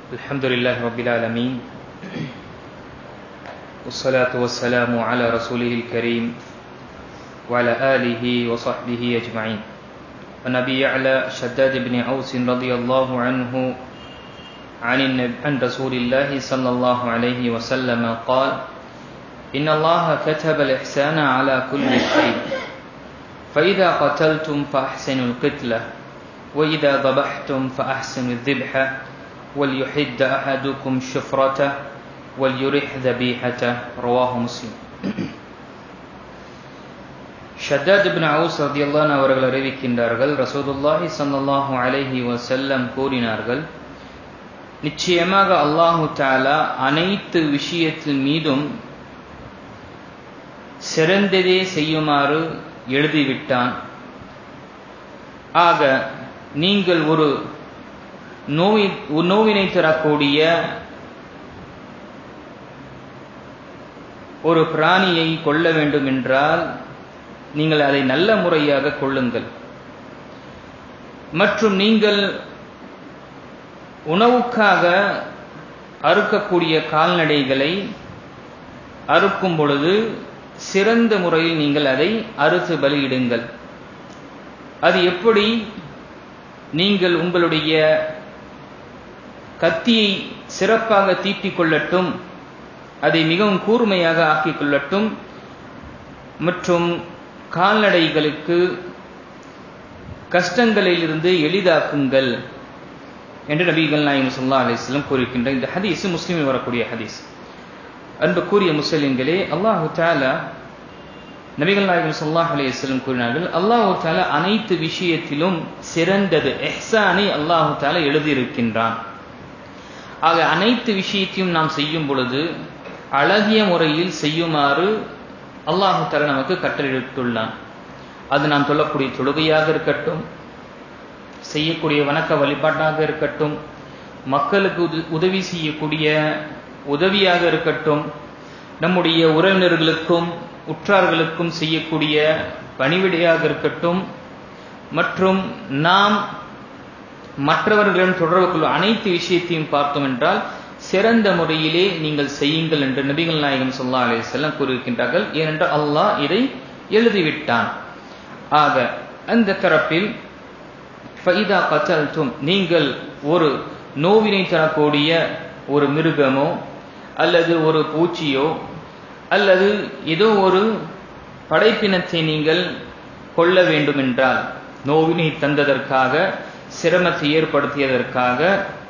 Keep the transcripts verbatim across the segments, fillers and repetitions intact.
Alhamdulillah Rabbil Alameen. Wassalatu wassalamu ala rasulihil kareem wa ala alihi wa sahbihi ajma'in. An Abi Ya'la Shaddad ibn Aus radiyallahu anhu عن رسول الله صلى الله عليه وسلم قال إن الله كتب الإحسان على كل شيء فإذا قتلتم فأحسنوا القتلة وإذا ذبحتم فأحسنوا الذبح وليحد أحدكم شفرته وليرح ذبيحته رواه مسلم. Shaddad ibn Aws ரலியல்லாஹு அன்ஹு அவர்கள் அறிவிக்கின்றார்கள், ரசூலுல்லாஹி ஸல்லல்லாஹு அலைஹி வஸல்லம் கூறினார்கள், நிச்சயமாக அல்லாஹு தஆலா அனைத்து விஷயத்தின் மீதும் சிறந்ததே செய்யுமாறு எழுதிவிட்டான். ஆக நீங்கள் ஒரு நோய் நோவினை தரக்கூடிய ஒரு பிராணியை கொல்ல வேண்டும் என்றால் நீங்கள் அதை நல்ல முறையாக கொள்ளுங்கள். மற்றும் நீங்கள் உணவுக்காக அறுக்கக்கூடிய கால்நடைகளை அறுக்கும் பொழுது சிறந்த முறையில் நீங்கள் அதை அறுத்து பலியிடுங்கள். அது எப்படி? நீங்கள் உங்களுடைய கத்தியை சிறப்பாக தீட்டிக் கொள்ளட்டும், அதை மிகவும் கூர்மையாக ஆக்கிக் கொள்ளட்டும், மற்றும் கால்நடைகளுக்கு கஷ்டங்களிலிருந்து எளிதாக்குங்கள் என்று நபிகள் நாயகம் ஸல்லல்லாஹு அலைஹி வஸல்லம் கூறுகின்ற இந்த ஹதீஸ் முஸ்லிமில் வரக்கூடிய ஹதீஸ். அன்பு கூறிய முஸ்லிம்களே, அல்லாஹு தஆலா நபிகள் நாயகம் ஸல்லல்லாஹு அலைஹி வஸல்லம் கூறினார்கள், அல்லாஹு தஆலா அனைத்து விஷயத்திலும் சிறந்தது இஹ்சானை அல்லாஹு தஆலா எழுதியிருக்கின்றான். ஆக அனைத்து விஷயத்தையும் நாம் செய்யும் பொழுது அழகிய முறையில் செய்யுமாறு அல்லாஹு தஆலா நமக்கு கட்டளையிட்டுள்ளான். அது நாம் சொல்லக்கூடிய தொழுகையாக இருக்கட்டும், செய்யக்கூடிய வணக்க வழிபாட்டாக இருக்கட்டும், மக்களுக்கு உதவி செய்யக்கூடிய உதவியாக இருக்கட்டும், நம்முடைய உறவினர்களுக்கும் உற்றார்களுக்கும் செய்யக்கூடிய பணிவிடையாக இருக்கட்டும், மற்றும் நாம் மற்றவர்களிடம் தொடர்பு கொள்ளும் அனைத்து விஷயத்தையும் பார்த்தோம் என்றால் சிறந்த முறையிலே நீங்கள் செய்யுங்கள் என்று நபிகள் நாயகம் ஸல்லல்லாஹு அலைஹி வஸல்லம் கூறியிருக்கின்றார்கள். ஏனென்றால் அல்லாஹ் இதை எழுதிவிட்டான். ஆக அந்த தரப்பில் ஃபைதா கத்தல்தும், நீங்கள் ஒரு நோவினை தரக்கூடிய ஒரு மிருகமோ அல்லது ஒரு பூச்சியோ அல்லது ஏதோ ஒரு படைப்பினத்தை நீங்கள் கொல்ல வேண்டும் என்றால், நோவினை தந்ததற்காக சிரமத்தை ஏற்படுத்தியதற்காக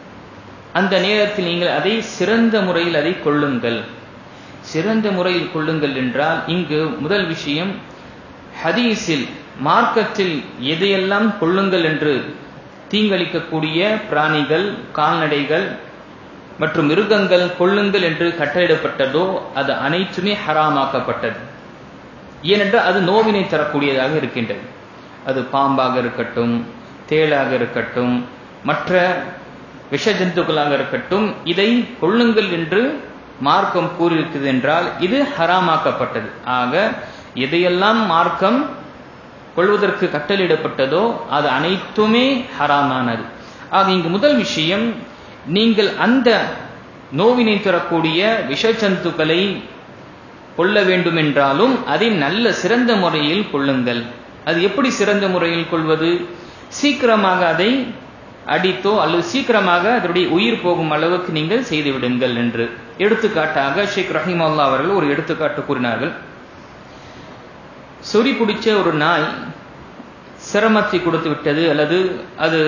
அந்த நேரத்தில் நீங்கள் அதை சிறந்த முறையில் அதை கொள்ளுங்கள். சிறந்த முறையில் கொள்ளுங்கள் என்றால் இங்கு முதல் விஷயம், ஹதீஸில் மார்க்கத்தில் எதையெல்லாம் கொள்ளுங்கள் என்று தீங்களிக்கக்கூடிய பிராணிகள், கால்நடைகள் மற்றும் மிருகங்கள் கொள்ளுங்கள் என்று கட்டளையிடப்பட்டதோ அது அனைத்துமே ஹராமாக்கப்பட்டது. ஏனென்றால் அது நோவினை தரக்கூடியதாக இருக்கின்றது. அது பாம்பாக இருக்கட்டும், தேளாக இருக்கட்டும், மற்ற விஷ ஜந்துக்களாக இருக்கட்டும், இதை கொள்ளுங்கள் என்று மார்க்கம் கூறியிருக்கிறது என்றால் இது ஹராமாக்கப்பட்டது. ஆக எதையெல்லாம் மார்க்கம் கொள்வதற்கு கட்டளையிடப்பட்டதோ அது அனைத்துமே ஹராமானது. ஆக இங்கு முதல் விஷயம், நீங்கள் அந்த நோவினை தரக்கூடிய விஷ ஜந்துக்களை கொள்ள வேண்டும் என்றாலும் அதை நல்ல சிறந்த முறையில் கொள்ளுங்கள். அது எப்படி சிறந்த முறையில் கொள்வது? சீக்கிரமாக அதை அடித்தோ அல்லது சீக்கிரமாக அதனுடைய உயிர் போகும் அளவுக்கு நீங்கள் செய்து விடுங்கள் என்று. எடுத்துக்காட்டாக ஷேக் ரஹிமஹுல்லாஹ் அவர்கள் ஒரு எடுத்துக்காட்டு கூறினார்கள். சொறி பிடிச்ச ஒரு நாய் சிரமத்தை கொடுத்து விட்டது அல்லது அது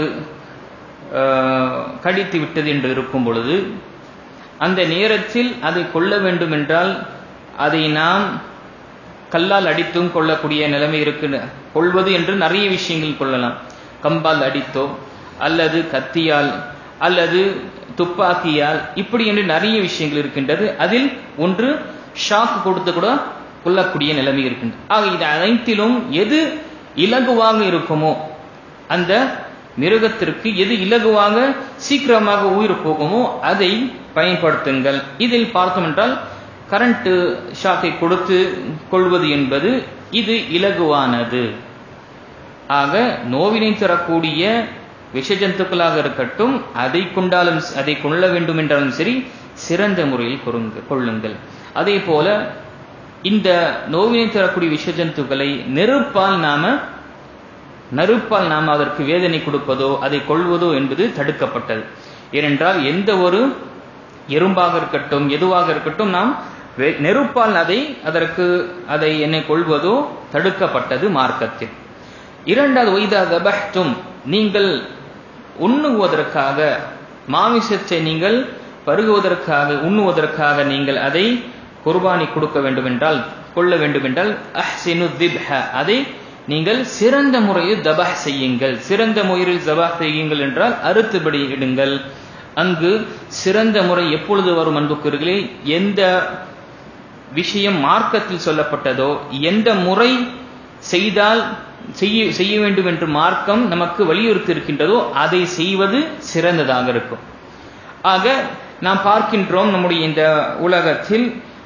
கடித்து விட்டது என்று இருக்கும் பொழுது அந்த நேரத்தில் அதை கொள்ள வேண்டும் என்றால் அதை நாம் கல்லால் அடித்தும் கொள்ளக்கூடிய நிலைமை இருக்கு. கொள்வது என்று நிறைய விஷயங்கள் கொள்ளலாம். கம்பால் அடித்தோ அல்லது கத்தியால் அல்லது துப்பாக்கியால், இப்படி என்று நிறைய விஷயங்கள் இருக்கின்றது. அதில் ஒன்று ஷாக் கொடுத்து கூட கொள்ளக்கூடிய நிலைமை இருக்கின்றது. ஆக இது அனைத்திலும் எது இலகுவாக இருக்குமோ, அந்த மிருகத்திற்கு எது இலகுவாக சீக்கிரமாக உயிர் போகுமோ அதை பயன்படுத்துங்கள். இதில் பார்த்தோம் என்றால் கரண்ட் ஷாக்கை கொடுத்து கொள்வது என்பது இது இலகுவானது. ஆக நோவினை தரக்கூடிய விஷ ஜந்துக்களாக இருக்கட்டும், அதை கொண்டாலும் அதை கொள்ள வேண்டும் என்றாலும் சரி சிறந்த முறையில் கொள்ளுங்கள். அதே போல இந்த நோவினை தரக்கூடிய விஷ ஜந்துக்களை நெருப்பால் நாம நெருப்பால் நாம் அதற்கு வேதனை கொடுப்பதோ அதை கொள்வதோ என்பது தடுக்கப்பட்டது. ஏனென்றால் எந்த ஒரு எறும்பாக இருக்கட்டும் எதுவாக இருக்கட்டும் நாம் நெருப்பால் அதை அதற்கு அதை என்னை கொள்வதோ தடுக்கப்பட்டது மார்க்கத்தில். இரண்டாவது, வைதா தபஹ்தும், நீங்கள் உண்ணுவதற்காக மாமிசத்தை நீங்கள் பருகுவதற்காக உண்ணுவதற்காக நீங்கள் அதை குர்பானி கொடுக்க வேண்டும் என்றால் கொள்ள வேண்டும் என்றால் அஹ்சினு திப்ஹ, அதை நீங்கள் சிறந்த முறையில் தபஹ் செய்யுங்கள். சிறந்த முறையில் தபஹ் செய்யுங்கள் என்றால் அறுத்துபடி இடுங்கள். அங்கு சிறந்த முறை எப்பொழுது வரும் அன்புக்குரியவர்களே, எந்த விஷயம் மார்க்கத்தில் சொல்லப்பட்டதோ எந்த முறை செய்தால் செய்ய செய்ய வேண்டும் என்று மார்க்கம் நமக்கு வலியுறுத்தி இருக்கின்றதோ அதை செய்வது சிறந்ததாக இருக்கும். ஆக நாம் பார்க்கின்றோம் நம்முடைய இந்த உலகத்தில்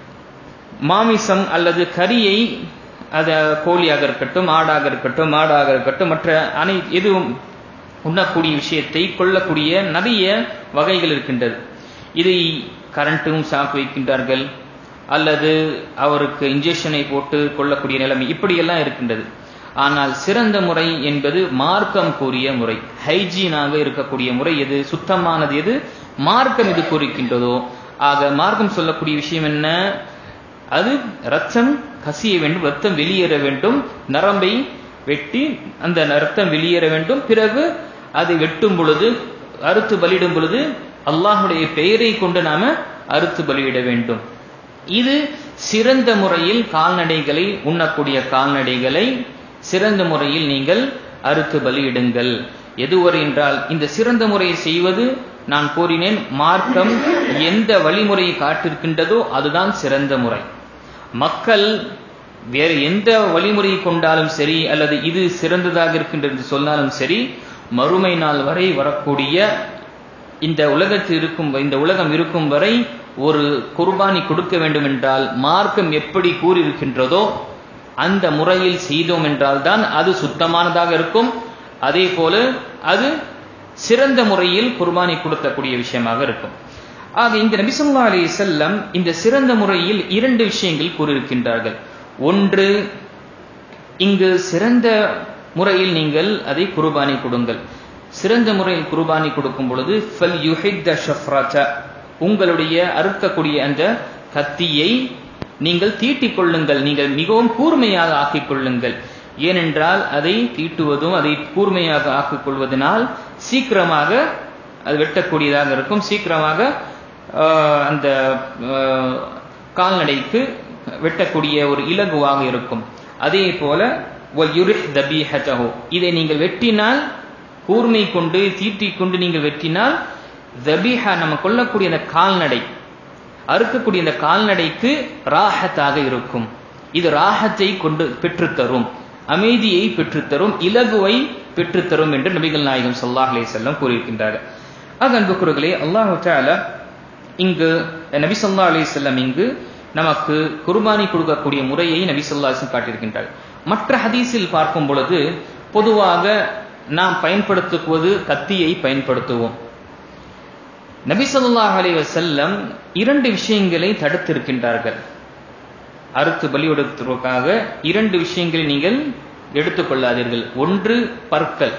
மாமிசம் அல்லது கரியை, அத கோழியாக இருக்கட்டும் ஆடாக இருக்கட்டும் மாடாக இருக்கட்டும் மற்ற அனை எதுவும் உண்ணக்கூடிய விஷயத்தை கொள்ளக்கூடிய நிறைய வகைகள் இருக்கின்றது. இதை கரண்ட்டும் சாக்கு வைக்கின்றார்கள், அல்லது அவருக்கு இன்ஜெக்ஷனை போட்டு கொள்ளக்கூடிய நிலைமை இப்படியெல்லாம் இருக்கின்றது. ஆனால் சிறந்த முறை என்பது மார்க்கம் கூறிய முறை, ஹைஜீனாக இருக்கக்கூடிய முறை எது, சுத்தமானது எது, மார்க்கம் எது கூறுகின்றதோ. ஆக மார்க்கம் சொல்லக்கூடிய விஷயம் என்ன, அது ரத்தம் கசிய வேண்டும், ரத்தம் வெளியேற வேண்டும், நரம்பை வெட்டி அந்த ரத்தம் வெளியேற வேண்டும். பிறகு அதை வெட்டும் பொழுது அறுத்து பலியிடும் பொழுது அல்லாஹுடைய பெயரை கொண்டு நாம அறுத்து பலியிட வேண்டும். இது சிறந்த முறையில் கால்நடைகளை உண்ணக்கூடிய கால்நடைகளை சிறந்த முறையில் நீங்கள் அறுத்து பலியிடுங்கள். எதுவரை என்றால் இந்த சிறந்த முறையை செய்வது நான் கூறினேன், மார்க்கம் எந்த வழிமுறையை காட்டிருக்கின்றதோ அதுதான் சிறந்த முறை. மக்கள் வேறு எந்த வழிமுறையை கொண்டாலும் சரி அல்லது இது சிறந்ததாக இருக்கின்றது சொன்னாலும் சரி, மறுமை நாள் வரை வரக்கூடிய இந்த உலகத்தில் இருக்கும் இந்த உலகம் இருக்கும் வரை ஒரு குர்பானி கொடுக்க வேண்டும் என்றால் மார்க்கம் எப்படி கூறியிருக்கின்றதோ அந்த முறையில் செய்தோம் என்றால் தான் அது சுத்தமானதாக இருக்கும். அதே போல அது சிறந்த முறையில் குர்பானி கொடுக்கக்கூடிய விஷயமாக இருக்கும். ஆக இந்த நபி ஸல்லல்லாஹு அலைஹி வஸல்லம் இந்த சிறந்த முறையில் இரண்டு விஷயங்கள் கூறியிருக்கின்றார்கள். ஒன்று, இங்கு சிறந்த முறையில் நீங்கள் அதை குர்பானி கொடுங்கள். சிறந்த முறையில் குர்பானி கொடுக்கும் பொழுது ஃபல் யுஹித்த ஷஃப்ரத, உங்களுடைய அறுக்கக்கூடிய அந்த கத்தியை நீங்கள் தீட்டிக் கொள்ளுங்கள், நீங்கள் மிகவும் கூர்மையாக ஆக்கிக் கொள்ளுங்கள். ஏனென்றால் அதை தீட்டுவதும் அதை கூர்மையாக ஆக்கிக் கொள்வதனால் சீக்கிரமாக அது வெட்டக்கூடியதாக இருக்கும், சீக்கிரமாக அந்த கால்நடைக்கு வெட்டக்கூடிய ஒரு இலகுவாக இருக்கும். அதே போல வல்யுரிஹ் தபீஹதஹு, இதை நீங்கள் வெட்டினால் கூர்மை கொண்டு தீட்டிக் கொண்டு நீங்கள் வெட்டினால் தபீஹா நம்ம கொள்ளக்கூடிய அந்த கால்நடை அறுக்கக்கூடிய அந்த கால்நடைக்கு ராஹத்தாக இருக்கும். இது ராஹத்தை கொண்டு பெற்றுத்தரும், அமைதியை பெற்றுத்தரும், இலகுவை பெற்றுத்தரும் என்று நபிகள் நாயகம் ஸல்லல்லாஹு அலைஹி வஸல்லம் கூறியிருக்கின்றார்கள். ஆக அன்புக்குரியவர்களே, அல்லாஹ் தஆலா இங்கு நபி ஸல்லல்லாஹு அலைஹி வஸல்லம் இங்கு நமக்கு குர்பானி கொடுக்கக்கூடிய முறையை நபி ஸல்லல்லாஹு அலைஹி வஸல்லம் காட்டியிருக்கின்றார்கள். மற்ற ஹதீஸில் பார்க்கும் பொழுது பொதுவாக நாம் பயன்படுத்துவது கத்தியை பயன்படுத்துவோம். நபி ஸல்லல்லாஹு அலைஹி வஸல்லம் இரண்டு விஷயங்களை தடுத்திருக்கின்றார்கள். அறுத்து பலியொடுப்பதற்காக இரண்டு விஷயங்களை நீங்கள் எடுத்துக்கொள்ளாதீர்கள். ஒன்று பற்கள்.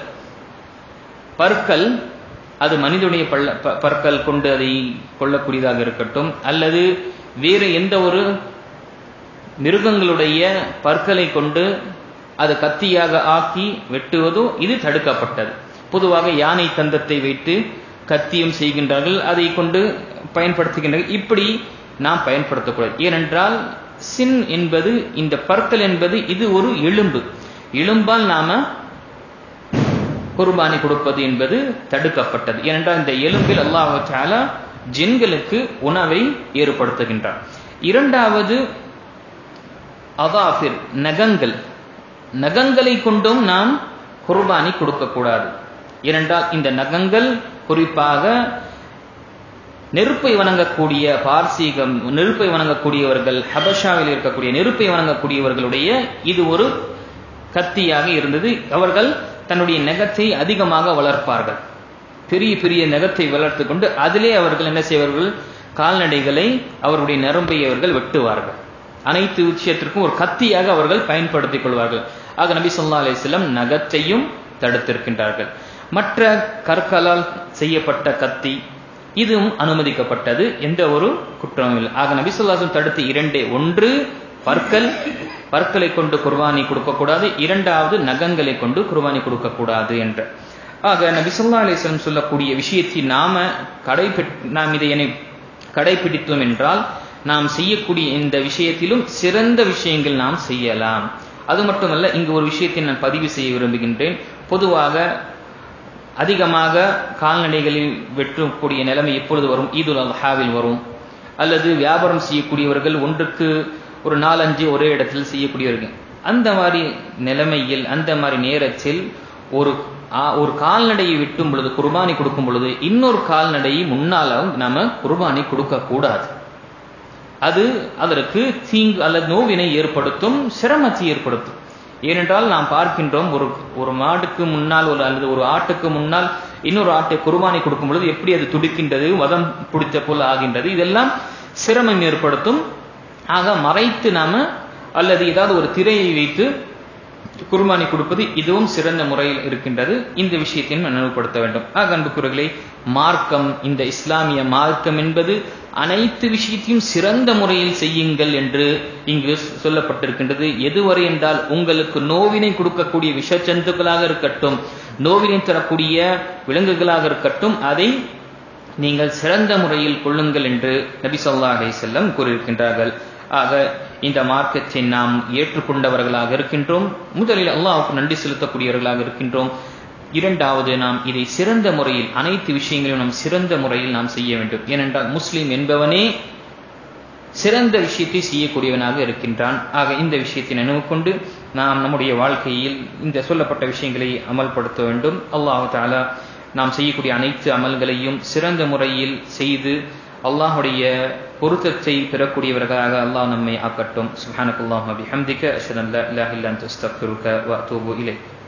பற்கள் அது மனிதனுடைய பல்ல பற்கள் கொண்டு அதை கொள்ளக்கூடியதாக இருக்கட்டும், அல்லது வேறு எந்த ஒரு மிருகங்களுடைய பற்களை கொண்டு அது கத்தியாக ஆக்கி வெட்டுவதோ இது தடுக்கப்பட்டது. பொதுவாக யானை தந்தத்தை வைத்து கத்தியும் செய்கின்றார்கள், அதை கொண்டு பயன்படுத்துகின்றார்கள். இப்படி நாம் பயன்படுத்தக்கூடாது. ஏனென்றால் சின் என்பது, இந்த பற்கள் என்பது இது ஒரு எலும்பு, எலும்பால் நாம குர்பானி கொடுப்பது என்பது தடுக்கப்பட்டது. ஏனென்றால் இந்த எலும்பில் அல்லாஹ் தஆலா ஜின்களுக்கு உணவை ஏற்படுத்துகின்றார். இரண்டாவது அதாஃபிர், நகங்கள். நகங்களை கொண்டும் நாம் குர்பானி கொடுக்கக்கூடாது. ஏனென்றால் இந்த நகங்கள் குறிப்பாக நெருப்பை வணங்கக்கூடிய பார்சீகம், நெருப்பை வணங்கக்கூடியவர்கள், ஹபஷாவில் இருக்கக்கூடிய நெருப்பை வணங்கக்கூடியவர்களுடைய இது ஒரு கத்தியாக இருந்தது. அவர்கள் தன்னுடைய நகத்தை அதிகமாக வளர்ப்பார்கள். பெரிய பெரிய நகத்தை வளர்த்து கொண்டு அதிலே அவர்கள் என்ன செய்வார்கள், கால்நடைகளை அவருடைய நரம்பை அவர்கள் வெட்டுவார்கள். அனைத்து விஷயத்திற்கும் ஒரு கத்தியாக அவர்கள் பயன்படுத்திக் கொள்வார்கள். ஆக நபி ஸல்லல்லாஹு அலைஹி வஸல்லம் நகத்தையும் தடுத்திருக்கின்றார்கள். மற்ற கற்களால் செய்யப்பட்ட கத்தி இதுவும் அனுமதிக்கப்பட்டது, எந்த ஒரு குற்றமும் இல்லை. ஆக நபி ஸல்லல்லாஹு அலைஹி வஸல்லம் தடுத்து இரண்டே, ஒன்று பற்கள், பற்களை கொண்டு குர்பானி கொடுக்கக்கூடாது, இரண்டாவது நகங்களை கொண்டு குர்பானி கொடுக்கக்கூடாது என்ற. ஆக நபி ஸல்லல்லாஹு அலைஹி வஸல்லம் சொல்லக்கூடிய விஷயத்தை நாம கடைபி நாம் இதை கடைபிடித்தோம் என்றால் நாம் செய்யக்கூடிய இந்த விஷயத்திலும் சிறந்த விஷயங்கள் நாம் செய்யலாம். அது மட்டுமல்ல, இங்கு ஒரு விஷயத்தை நான் பதிவு செய்ய விரும்புகின்றேன். பொதுவாக அதிகமாக கால்நடைகளில் வெட்டக்கூடிய நிலைமை எப்பொழுது வரும்? ஈதுல் அல்ஹாவில் வரும், அல்லது வியாபாரம் செய்யக்கூடியவர்கள் ஒன்றுக்கு ஒரு நாலஞ்சு ஒரே இடத்தில் செய்யக்கூடியவர்கள். அந்த மாதிரி நிலைமையில், அந்த மாதிரி நேரத்தில் ஒரு ஒரு கால்நடையை வெட்டும் பொழுது, குர்பானி கொடுக்கும் பொழுது இன்னொரு கால்நடையை முன்னாலும் நாம குர்பானி கொடுக்க கூடாது. அது அதற்கு தீங்கு அல்லது நோவினை ஏற்படுத்தும், சிரமத்தை ஏற்படுத்தும். ஏனென்றால் நாம் பார்க்கின்றோம், ஒரு ஒரு மாட்டுக்கு முன்னால் ஒரு அல்லது ஒரு ஆட்டுக்கு முன்னால் இன்னொரு ஆட்டை குர்பானி கொடுக்கும் பொழுது எப்படி அது துடிக்கின்றது, வதம் பிடித்த போல் ஆகின்றது. இதெல்லாம் சிரமம் ஏற்படுத்தும். ஆக மறைத்து நாம அல்லது ஏதாவது ஒரு திரையை வைத்து குர்பானி கொடுப்பது இதுவும் சிறந்த முறையில் இருக்கின்றது. இந்த விஷயத்தையும் நினைவுபடுத்த வேண்டும். ஆக அன்புக்குரியவர்களே, மார்க்கம், இந்த இஸ்லாமிய மார்க்கம் என்பது அனைத்து விஷயத்தையும் சிறந்த முறையில் செய்யுங்கள் என்று இங்கு சொல்லப்பட்டிருக்கின்றது. எதுவரை என்றால் உங்களுக்கு நோவினை கொடுக்கக்கூடிய விஷச்சந்துக்களாக இருக்கட்டும், நோவினை தரக்கூடிய விலங்குகளாக இருக்கட்டும், அதை நீங்கள் சிறந்த முறையில் கொள்ளுங்கள் என்று நபி ஸல்லல்லாஹு அலைஹி வஸல்லம் கூறியிருக்கின்றார்கள். ஆக இந்த மார்க்கத்தை நாம் ஏற்றுக்கொண்டவர்களாக இருக்கின்றோம். முதலில் அல்லாஹ்வுக்கு நன்றி செலுத்தக்கூடியவர்களாக இருக்கின்றோம். இரண்டாவது, நாம் இதை சிறந்த முறையில், அனைத்து விஷயங்களையும் நாம் சிறந்த முறையில் நாம் செய்ய வேண்டும். ஏனென்றால் முஸ்லிம் என்பவனே சிறந்த விஷயத்தை செய்யக்கூடியவனாக இருக்கின்றான். ஆக இந்த விஷயத்தை நினைவு கொண்டு நாம் நம்முடைய வாழ்க்கையில் இந்த சொல்லப்பட்ட விஷயங்களை அமல்படுத்த வேண்டும். அல்லாஹ் தஆலா நாம் செய்யக்கூடிய அனைத்து அமல்களையும் சிறந்த முறையில் செய்து அல்லாஹ்வுடைய பொருத்தத்தை பெறக்கூடியவர்களாக அல்லாஹ் நம்மை ஆக்கட்டும். சுப்ஹானக்கல்லாஹு வ பிஹம்திக அஷ்ஹது அன் லா இலாஹா இல்லா அன்த அஸ்தக்ஃபிருக வ அத்தூபு இலைக்.